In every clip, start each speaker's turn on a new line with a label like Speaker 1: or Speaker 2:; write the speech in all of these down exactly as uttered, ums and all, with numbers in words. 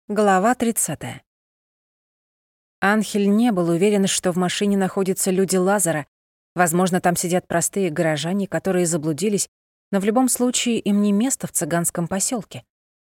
Speaker 1: Глава тридцатая. Анхель не был уверен, что в машине находятся люди Лазара. Возможно, там сидят простые горожане, которые заблудились, но в любом случае им не место в цыганском поселке.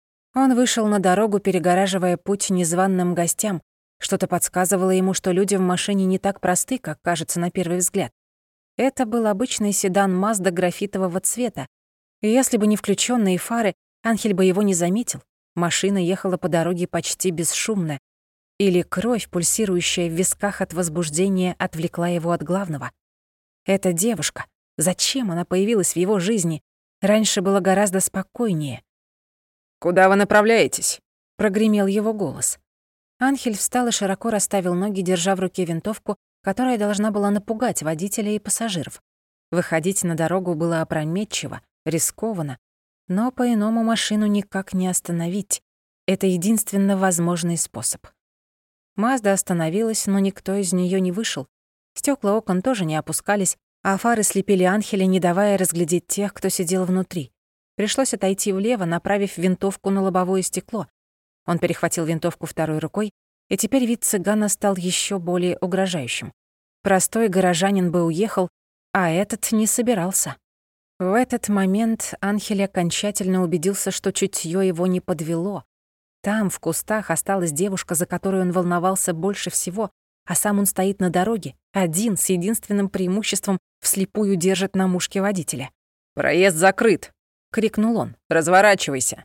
Speaker 1: Он вышел на дорогу, перегораживая путь незваным гостям. Что-то подсказывало ему, что люди в машине не так просты, как кажется на первый взгляд. Это был обычный седан Мазда графитового цвета. И если бы не включенные фары, Анхель бы его не заметил. Машина ехала по дороге почти бесшумно. Или кровь, пульсирующая в висках от возбуждения, отвлекла его от главного. Эта девушка. Зачем она появилась в его жизни? Раньше было гораздо спокойнее.
Speaker 2: «Куда вы направляетесь?»
Speaker 1: — прогремел его голос. Анхель встал и широко расставил ноги, держа в руке винтовку, которая должна была напугать водителя и пассажиров. Выходить на дорогу было опрометчиво, рискованно. Но по-иному машину никак не остановить. Это единственно возможный способ. Мазда остановилась, но никто из нее не вышел. Стекла окон тоже не опускались, а фары слепили Анхеля, не давая разглядеть тех, кто сидел внутри. Пришлось отойти влево, направив винтовку на лобовое стекло. Он перехватил винтовку второй рукой, и теперь вид цыгана стал еще более угрожающим. Простой горожанин бы уехал, а этот не собирался. В этот момент Анхель окончательно убедился, что чутье его не подвело. Там, в кустах, осталась девушка, за которую он волновался больше всего, а сам он стоит на дороге, один, с единственным преимуществом вслепую держит на мушке водителя.
Speaker 2: «Проезд закрыт!»
Speaker 1: — крикнул он.
Speaker 2: «Разворачивайся!»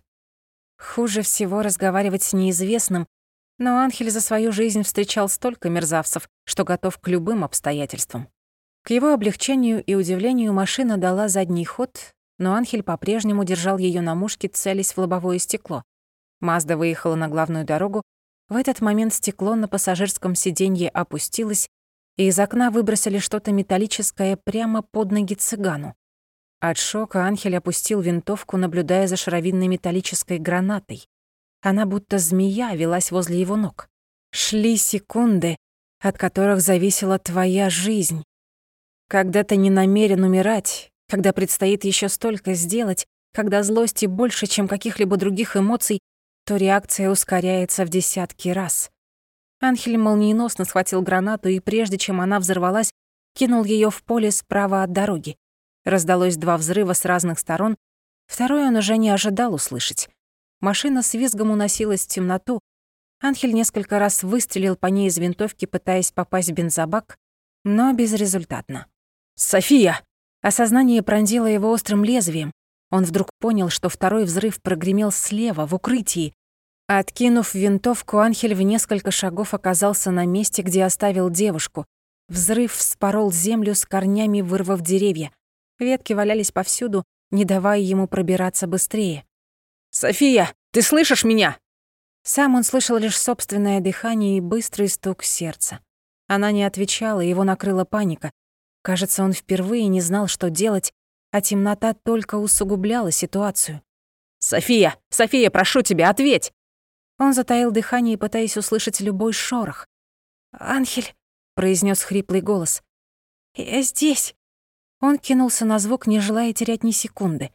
Speaker 1: Хуже всего разговаривать с неизвестным, но Анхель за свою жизнь встречал столько мерзавцев, что готов к любым обстоятельствам. К его облегчению и удивлению машина дала задний ход, но Анхель по-прежнему держал ее на мушке, целясь в лобовое стекло. Мазда выехала на главную дорогу. В этот момент стекло на пассажирском сиденье опустилось, и из окна выбросили что-то металлическое прямо под ноги цыгану. От шока Анхель опустил винтовку, наблюдая за шаровидной металлической гранатой. Она будто змея велась возле его ног. Шли секунды, от которых зависела твоя жизнь. Когда ты не намерен умирать, когда предстоит еще столько сделать, когда злости больше, чем каких-либо других эмоций, то реакция ускоряется в десятки раз. Анхель молниеносно схватил гранату и, прежде чем она взорвалась, кинул ее в поле справа от дороги. Раздалось два взрыва с разных сторон. Второй он уже не ожидал услышать. Машина с визгом уносилась в темноту. Анхель несколько раз выстрелил по ней из винтовки, пытаясь попасть в бензобак, но безрезультатно.
Speaker 2: «София!»
Speaker 1: Осознание пронзило его острым лезвием. Он вдруг понял, что второй взрыв прогремел слева, в укрытии. Откинув винтовку, Анхель в несколько шагов оказался на месте, где оставил девушку. Взрыв вспорол землю с корнями, вырвав деревья. Ветки валялись повсюду, не давая ему пробираться быстрее.
Speaker 2: «София, ты слышишь меня?»
Speaker 1: Сам он слышал лишь собственное дыхание и быстрый стук сердца. Она не отвечала, его накрыла паника. Кажется, он впервые не знал, что делать, а темнота только усугубляла ситуацию.
Speaker 2: «София! София, прошу тебя, ответь!»
Speaker 1: Он затаил дыхание, пытаясь услышать любой шорох. «Анхель», — произнес хриплый голос, — «я здесь». Он кинулся на звук, не желая терять ни секунды.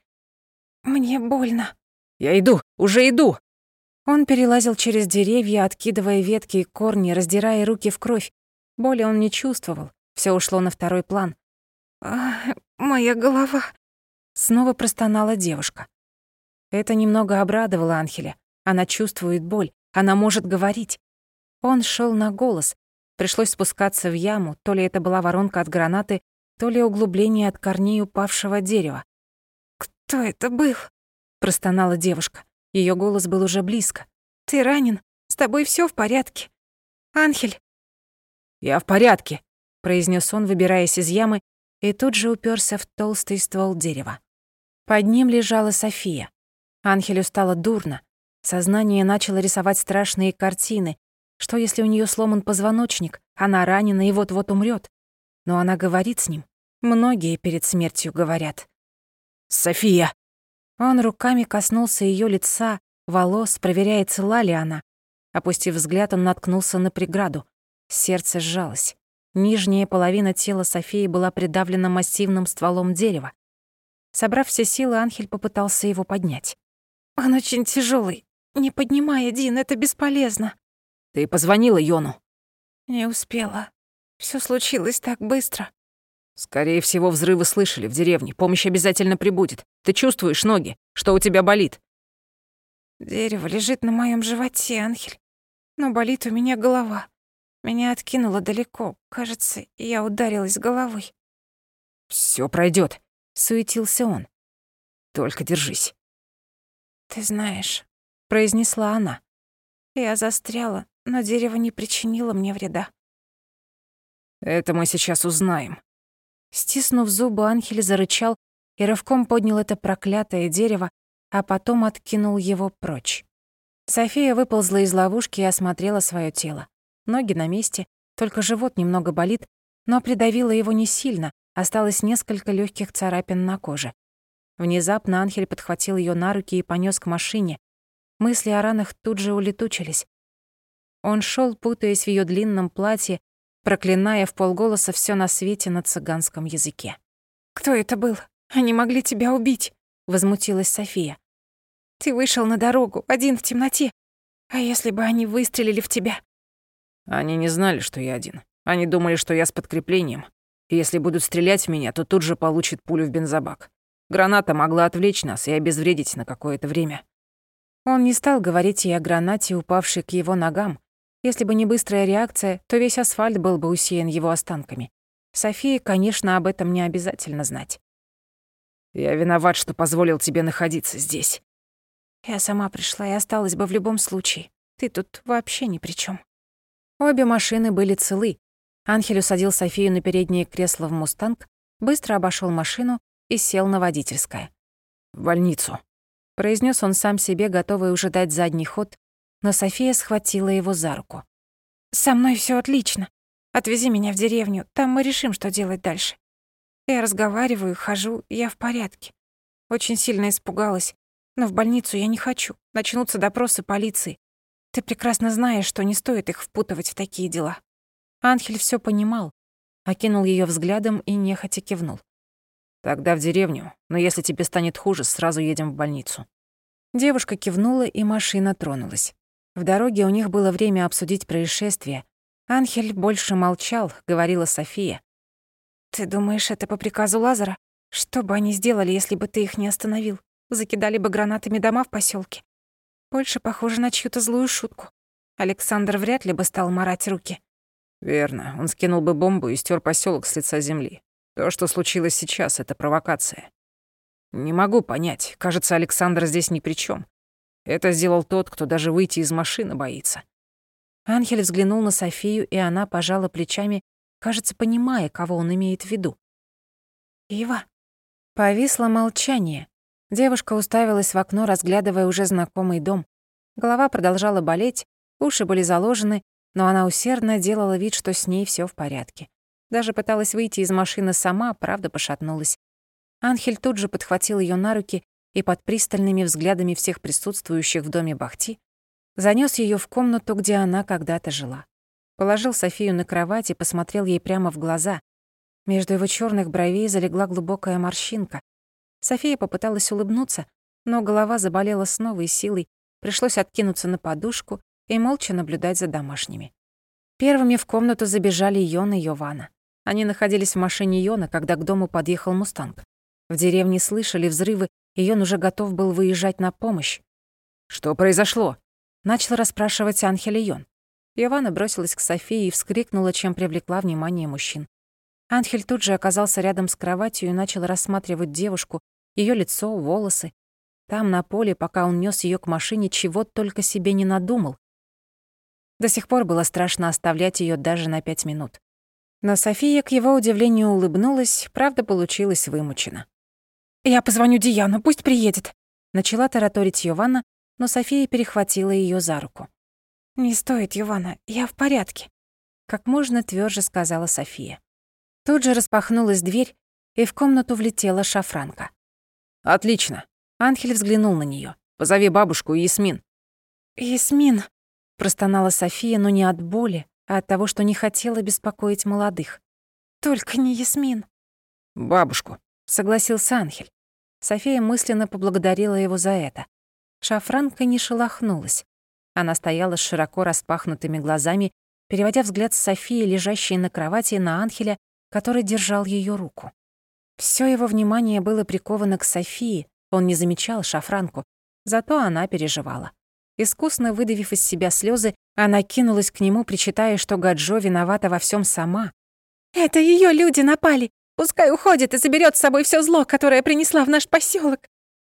Speaker 1: «Мне больно».
Speaker 2: «Я иду, уже иду!»
Speaker 1: Он перелазил через деревья, откидывая ветки и корни, раздирая руки в кровь. Боли он не чувствовал, все ушло на второй план. «А, моя голова», — снова простонала девушка. Это немного обрадовало Анхеля. Она чувствует боль, она может говорить. Он шел на голос. Пришлось спускаться в яму, то ли это была воронка от гранаты, то ли углубление от корней упавшего дерева. «Кто это был?» — простонала девушка. Ее голос был уже близко. «Ты ранен? С тобой все в порядке? Анхель?»
Speaker 2: «Я в порядке»,
Speaker 1: — произнес он, выбираясь из ямы, и тут же уперся в толстый ствол дерева. Под ним лежала София. Анхелю стало дурно. Сознание начало рисовать страшные картины. Что, если у нее сломан позвоночник, она ранена и вот-вот умрет? Но она говорит с ним. Многие перед смертью говорят.
Speaker 2: «София!»
Speaker 1: Он руками коснулся ее лица, волос, проверяя, цела ли она. Опустив взгляд, он наткнулся на преграду. Сердце сжалось. Нижняя половина тела Софии была придавлена массивным стволом дерева. Собрав все силы, Анхель попытался его поднять. «Он очень тяжелый, «Не поднимай, Дин, это бесполезно».
Speaker 2: Ты позвонила Йону?
Speaker 1: «Не успела. Всё случилось так быстро».
Speaker 2: Скорее всего, взрывы слышали в деревне. Помощь обязательно прибудет. Ты чувствуешь ноги? Что у тебя болит?
Speaker 1: Дерево лежит на моём животе, Анхель. Но болит у меня голова. Меня откинуло далеко. Кажется, я ударилась головой.
Speaker 2: Всё пройдёт, суетился он. Только держись.
Speaker 1: «Ты знаешь», — произнесла она, — «я застряла, но дерево не причинило мне вреда».
Speaker 2: Это мы сейчас узнаем.
Speaker 1: Стиснув зубы, Анхель зарычал и рывком поднял это проклятое дерево, а потом откинул его прочь. София выползла из ловушки и осмотрела своё тело. Ноги на месте, только живот немного болит, но придавило его не сильно, осталось несколько лёгких царапин на коже. Внезапно Анхель подхватил её на руки и понёс к машине. Мысли о ранах тут же улетучились. Он шёл, путаясь в её длинном платье, проклиная вполголоса всё на свете на цыганском языке. «Кто это был? Они могли тебя убить!» — возмутилась София. «Ты вышел на дорогу, один в темноте. А если бы они выстрелили в тебя?»
Speaker 2: Они не знали, что я один. Они думали, что я с подкреплением. И если будут стрелять в меня, то тут же получат пулю в бензобак. Граната могла отвлечь нас и обезвредить на какое-то время.
Speaker 1: Он не стал говорить ей о гранате, упавшей к его ногам. Если бы не быстрая реакция, то весь асфальт был бы усеян его останками. Софии, конечно, об этом не обязательно знать.
Speaker 2: Я виноват, что позволил тебе находиться здесь.
Speaker 1: Я сама пришла и осталась бы в любом случае. Ты тут вообще ни при чём. Обе машины были целы. Анхель усадил Софию на переднее кресло в «Мустанг», быстро обошёл машину и сел на водительское.
Speaker 2: «В больницу»,
Speaker 1: — произнёс он сам себе, готовый уже дать задний ход, но София схватила его за руку. «Со мной всё отлично. Отвези меня в деревню, там мы решим, что делать дальше. Я разговариваю, хожу, я в порядке. Очень сильно испугалась, но в больницу я не хочу. Начнутся допросы полиции. Ты прекрасно знаешь, что не стоит их впутывать в такие дела». Анхель всё понимал, окинул её взглядом и нехотя кивнул.
Speaker 2: «Тогда в деревню, но если тебе станет хуже, сразу едем в больницу».
Speaker 1: Девушка кивнула, и машина тронулась. В дороге у них было время обсудить происшествие. Анхель больше молчал, говорила София. «Ты думаешь, это по приказу Лазара? Что бы они сделали, если бы ты их не остановил? Закидали бы гранатами дома в посёлке? Больше похоже на чью-то злую шутку. Александр вряд ли бы стал марать руки».
Speaker 2: «Верно, он скинул бы бомбу и стёр посёлок с лица земли. То, что случилось сейчас, — это провокация. Не могу понять, кажется, Александр здесь ни при чём. Это сделал тот, кто даже выйти из машины боится».
Speaker 1: Анхель взглянул на Софию, и она пожала плечами, кажется, понимая, кого он имеет в виду. «Ива?» Повисло молчание. Девушка уставилась в окно, разглядывая уже знакомый дом. Голова продолжала болеть, уши были заложены, но она усердно делала вид, что с ней всё в порядке. Даже пыталась выйти из машины сама, правда, пошатнулась. Анхель тут же подхватил её на руки и под пристальными взглядами всех присутствующих в доме Бахти занёс её в комнату, где она когда-то жила. Положил Софию на кровать и посмотрел ей прямо в глаза. Между его чёрных бровей залегла глубокая морщинка. София попыталась улыбнуться, но голова заболела с новой силой, пришлось откинуться на подушку и молча наблюдать за домашними. Первыми в комнату забежали Йон и Йована. Они находились в машине Йона, когда к дому подъехал «Мустанг». В деревне слышали взрывы, и Йон уже готов был выезжать на помощь.
Speaker 2: «Что произошло?»
Speaker 1: — начал расспрашивать Анхель Йон. Йована бросилась к Софии и вскрикнула, чем привлекла внимание мужчин. Анхель тут же оказался рядом с кроватью и начал рассматривать девушку, её лицо, волосы. Там, на поле, пока он нёс её к машине, чего только себе не надумал. До сих пор было страшно оставлять её даже на пять минут. Но София, к его удивлению, улыбнулась, правда, получилось вымученно. «Я позвоню Диану, пусть приедет», — начала тараторить Йована, но София перехватила её за руку. «Не стоит, Йована, я в порядке», — как можно твёрже сказала София. Тут же распахнулась дверь, и в комнату влетела Шафранка.
Speaker 2: «Отлично».
Speaker 1: Анхель взглянул на неё.
Speaker 2: «Позови бабушку и Ясмин».
Speaker 1: «Ясмин», — простонала София, но не от боли, а от того, что не хотела беспокоить молодых. «Только не Ясмин».
Speaker 2: «Бабушку»,
Speaker 1: — согласился Анхель. София мысленно поблагодарила его за это. Шафранка не шелохнулась. Она стояла с широко распахнутыми глазами, переводя взгляд с Софии, лежащей на кровати, на Анхеля, который держал ее руку. Всё его внимание было приковано к Софии, он не замечал Шафранку, зато она переживала. Искусно выдавив из себя слезы, она кинулась к нему, причитая, что Гаджо виновата во всем сама. «Это ее люди напали! Пускай уходит и заберет с собой все зло, которое принесла в наш поселок.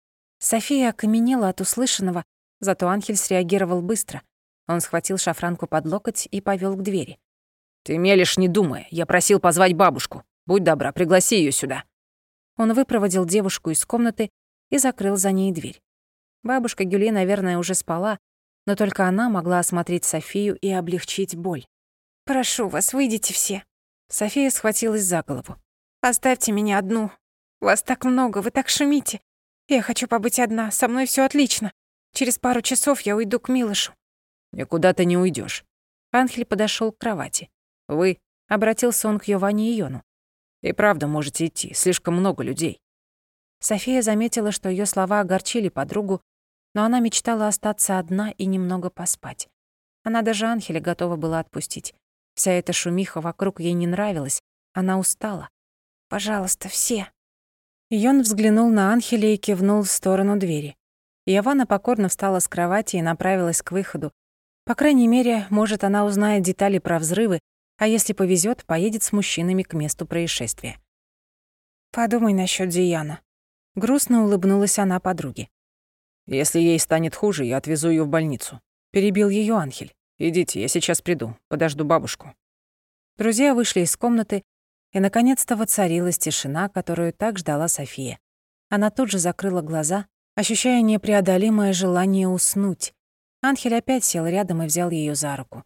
Speaker 1: София окаменела от услышанного, зато Анхель среагировал быстро. Он схватил Шафранку под локоть и повел к двери.
Speaker 2: «Ты мелешь, не думая. Я просил позвать бабушку. Будь добра, пригласи ее сюда».
Speaker 1: Он выпроводил девушку из комнаты и закрыл за ней дверь. Бабушка Гюли, наверное, уже спала, но только она могла осмотреть Софию и облегчить боль. «Прошу вас, выйдите все». София схватилась за голову. «Оставьте меня одну. Вас так много, вы так шумите. Я хочу побыть одна, со мной всё отлично. Через пару часов я уйду к Милошу».
Speaker 2: «Никуда ты не уйдёшь».
Speaker 1: Анхель подошёл к кровати.
Speaker 2: «Вы»,
Speaker 1: — обратился он к Йоване и Йону.
Speaker 2: «И правда можете идти, слишком много людей».
Speaker 1: София заметила, что её слова огорчили подругу, но она мечтала остаться одна и немного поспать. Она даже Анхеля готова была отпустить. Вся эта шумиха вокруг ей не нравилась, она устала. «Пожалуйста, все». Йон взглянул на Анхеля и кивнул в сторону двери. Йована покорно встала с кровати и направилась к выходу. По крайней мере, может, она узнает детали про взрывы, а если повезёт, поедет с мужчинами к месту происшествия. «Подумай насчёт Дияна». Грустно улыбнулась она подруге.
Speaker 2: «Если ей станет хуже, я отвезу её в больницу», — перебил её Анхель. «Идите, я сейчас приду, подожду бабушку».
Speaker 1: Друзья вышли из комнаты, и, наконец-то, воцарилась тишина, которую так ждала София. Она тут же закрыла глаза, ощущая непреодолимое желание уснуть. Анхель опять сел рядом и взял её за руку.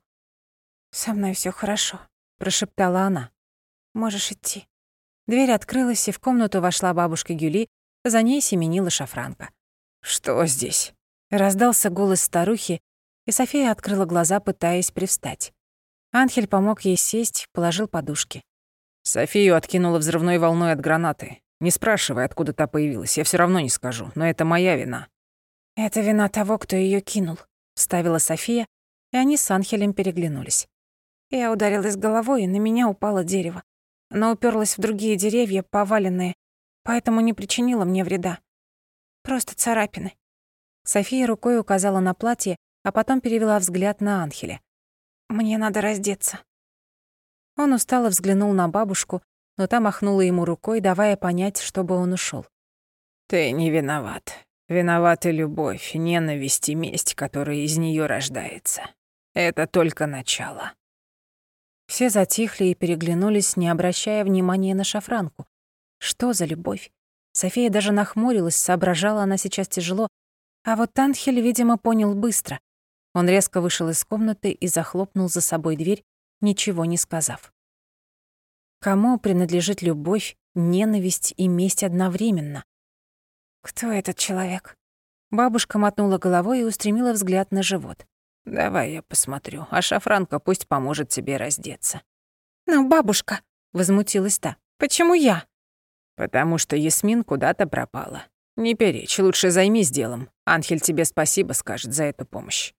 Speaker 1: «Со мной всё хорошо», — прошептала она. «Можешь идти». Дверь открылась, и в комнату вошла бабушка Гюли, за ней семенила Шафранка.
Speaker 2: «Что здесь?»
Speaker 1: — раздался голос старухи, и София открыла глаза, пытаясь привстать. Анхель помог ей сесть, положил подушки.
Speaker 2: Софию откинула взрывной волной от гранаты. Не спрашивай, откуда та появилась, я всё равно не скажу, но это моя вина.
Speaker 1: «Это вина того, кто её кинул», — вставила София, и они с Анхелем переглянулись. Я ударилась головой, и на меня упало дерево. Оно уперлось в другие деревья, поваленные, поэтому не причинило мне вреда. Просто царапины. София рукой указала на платье, а потом перевела взгляд на Анхеля. «Мне надо раздеться». Он устало взглянул на бабушку, но та махнула ему рукой, давая понять, чтобы он ушёл.
Speaker 2: «Ты не виноват. Виновата любовь, ненависть и месть, которая из неё рождается. Это только начало».
Speaker 1: Все затихли и переглянулись, не обращая внимания на Шафранку. Что за любовь? София даже нахмурилась, соображала она сейчас тяжело, а вот Анхель, видимо, понял быстро. Он резко вышел из комнаты и захлопнул за собой дверь, ничего не сказав. Кому принадлежит любовь, ненависть и месть одновременно? Кто этот человек? Бабушка мотнула головой и устремила взгляд на живот.
Speaker 2: «Давай я посмотрю, а Шафранка пусть поможет тебе раздеться».
Speaker 1: «Но бабушка», — возмутилась та, — «почему я?»
Speaker 2: «Потому что Ясмин куда-то пропала. Не перечь, лучше займись делом. Анхель тебе спасибо скажет за эту помощь».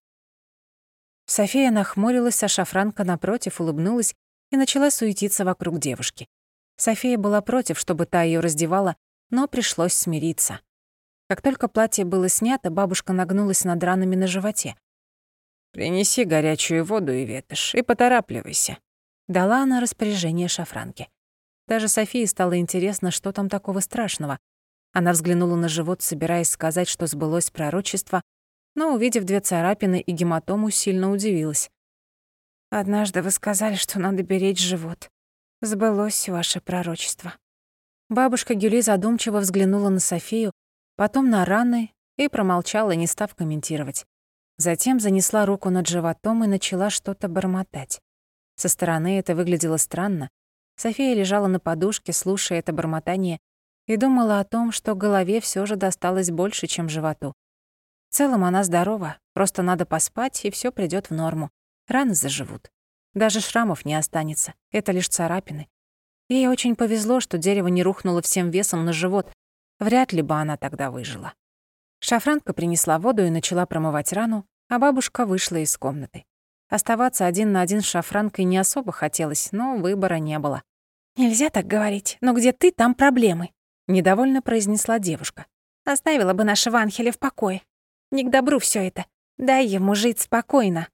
Speaker 1: София нахмурилась, а Шафранка, напротив, улыбнулась и начала суетиться вокруг девушки. София была против, чтобы та её раздевала, но пришлось смириться. Как только платье было снято, бабушка нагнулась над ранами на животе.
Speaker 2: «Принеси горячую воду и ветошь, и поторапливайся»,
Speaker 1: — дала она распоряжение Шафранке. Даже Софии стало интересно, что там такого страшного. Она взглянула на живот, собираясь сказать, что сбылось пророчество, но, увидев две царапины и гематому, сильно удивилась. «Однажды вы сказали, что надо беречь живот. Сбылось ваше пророчество». Бабушка Гюли задумчиво взглянула на Софию, потом на раны и промолчала, не став комментировать. Затем занесла руку над животом и начала что-то бормотать. Со стороны это выглядело странно. София лежала на подушке, слушая это бормотание, и думала о том, что голове всё же досталось больше, чем животу. В целом она здорова, просто надо поспать, и всё придёт в норму. Раны заживут. Даже шрамов не останется, это лишь царапины. Ей очень повезло, что дерево не рухнуло всем весом на живот. Вряд ли бы она тогда выжила. Шафранка принесла воду и начала промывать рану, а бабушка вышла из комнаты. Оставаться один на один с Шафранкой не особо хотелось, но выбора не было. «Нельзя так говорить, но где ты, там проблемы», — недовольно произнесла девушка. «Оставила бы нашего Анхеля в покое. Не к добру всё это. Дай ему жить спокойно».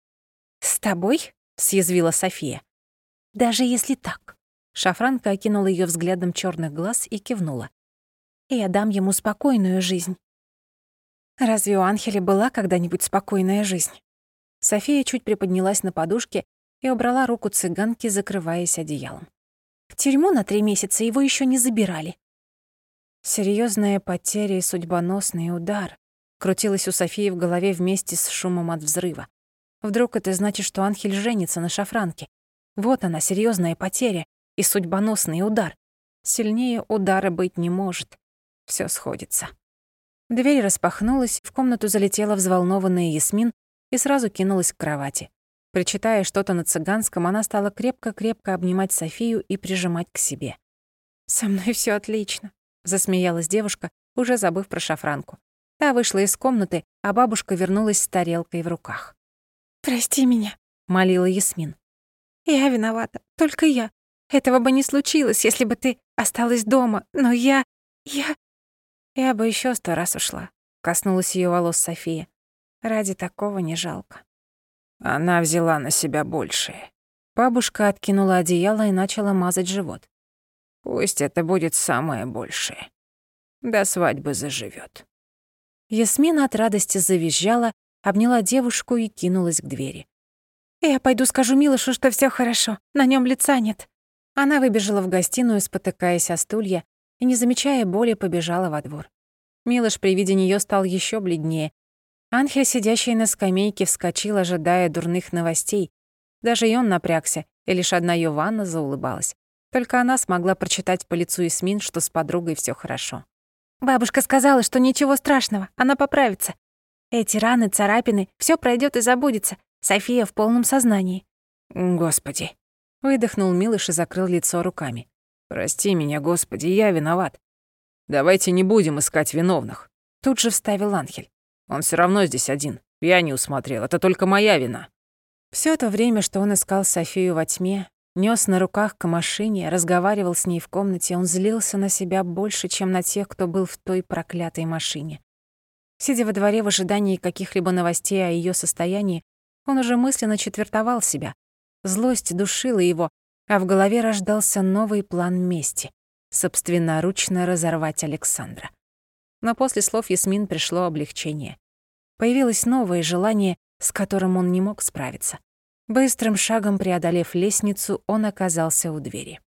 Speaker 1: «С тобой?» — съязвила София. «Даже если так». Шафранка окинула её взглядом чёрных глаз и кивнула. «Я дам ему спокойную жизнь». «Разве у Анхеля была когда-нибудь спокойная жизнь?» София чуть приподнялась на подушке и убрала руку цыганки, закрываясь одеялом. «В тюрьму на три месяца его ещё не забирали». Серьёзная потеря и судьбоносный удар крутилась у Софии в голове вместе с шумом от взрыва. Вдруг это значит, что Анхель женится на Шафранке? Вот она, серьёзная потеря и судьбоносный удар. Сильнее удара быть не может. Всё сходится. Дверь распахнулась, в комнату залетела взволнованная Ясмин и сразу кинулась к кровати. Причитая что-то на цыганском, она стала крепко-крепко обнимать Софию и прижимать к себе. «Со мной всё отлично», — засмеялась девушка, уже забыв про Шафранку. Та вышла из комнаты, а бабушка вернулась с тарелкой в руках. «Прости меня», — молила Ясмин. «Я виновата, только я. Этого бы не случилось, если бы ты осталась дома, но я... я...» «Я бы ещё сто раз ушла», — коснулась её волос София. «Ради такого не жалко».
Speaker 2: Она взяла на себя большее.
Speaker 1: Бабушка откинула одеяло и начала мазать живот.
Speaker 2: Пусть это будет самое большее. До свадьбы заживёт.
Speaker 1: Ясмина от радости завизжала, обняла девушку и кинулась к двери. «Я пойду скажу Милошу, что всё хорошо, на нём лица нет». Она выбежала в гостиную, спотыкаясь о стулья, и, не замечая боли, побежала во двор. Милош при виде неё стал ещё бледнее. Анхель, сидящий на скамейке, вскочил, ожидая дурных новостей. Даже и он напрягся, и лишь одна Йованна заулыбалась. Только она смогла прочитать по лицу Ясмин, что с подругой всё хорошо. «Бабушка сказала, что ничего страшного, она поправится. Эти раны, царапины, всё пройдёт и забудется. София в полном сознании».
Speaker 2: «Господи!»
Speaker 1: — выдохнул Милош и закрыл лицо руками.
Speaker 2: «Прости меня, Господи, я виноват. Давайте не будем искать виновных».
Speaker 1: Тут же вставил Анхель.
Speaker 2: Он всё равно здесь один. Я не усмотрел, это только моя вина.
Speaker 1: Всё то время, что он искал Софию во тьме, нёс на руках к машине, разговаривал с ней в комнате, он злился на себя больше, чем на тех, кто был в той проклятой машине. Сидя во дворе в ожидании каких-либо новостей о её состоянии, он уже мысленно четвертовал себя. Злость душила его, а в голове рождался новый план мести — собственноручно разорвать Александра. Но после слов Ясмин пришло облегчение. Появилось новое желание, с которым он не мог справиться. Быстрым шагом преодолев лестницу, он оказался у двери.